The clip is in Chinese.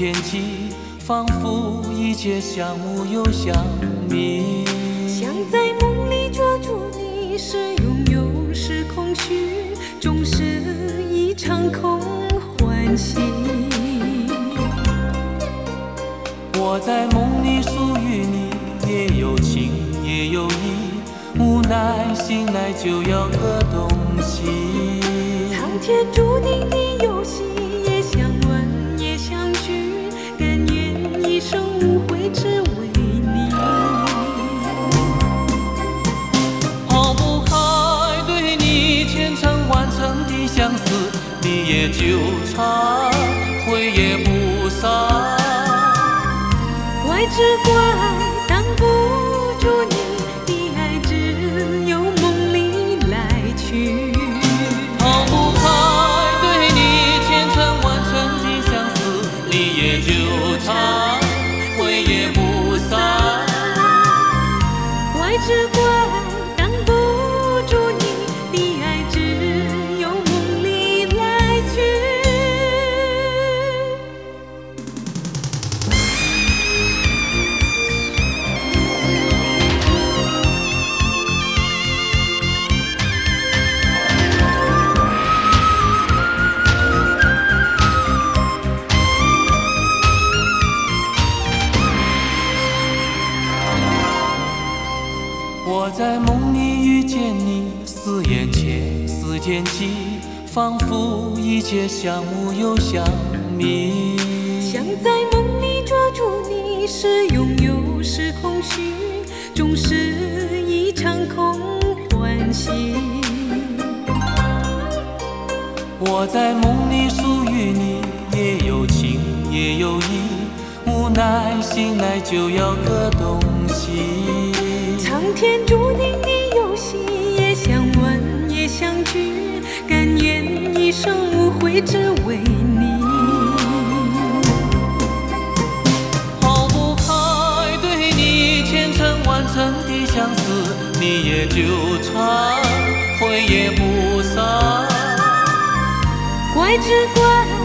天起，仿佛一切相无又相明。 想在梦里抓住你，是拥有是空虚，终是一场空欢喜。 我在梦里属于你，也有情也有义，无奈醒来就要个东西。 苍天注定的游戏，也相吻也相聚，甘愿一生无悔只为你。 抛不开对你千程万程的相思，你也纠缠，悔也不散。 怪只怪挡不住你的爱，只有梦里来去。 抛不开对你千程万程的相思，你也纠缠，悔也不散。 怪只怪挡不住你的爱，只有梦里来去。 我在梦里遇见你，似眼前似天际，仿佛一切相无又相明。 想在梦里抓住你，是拥有是空虚，终是一场空欢喜。 我在梦里属于你，也有情也有义，无奈醒来就要个东西。 苍天注定的游戏，也相吻也相聚，甘愿一生无悔只为你。 抛不开对你千程万程的相思，你也纠缠，悔也不散。 怪只怪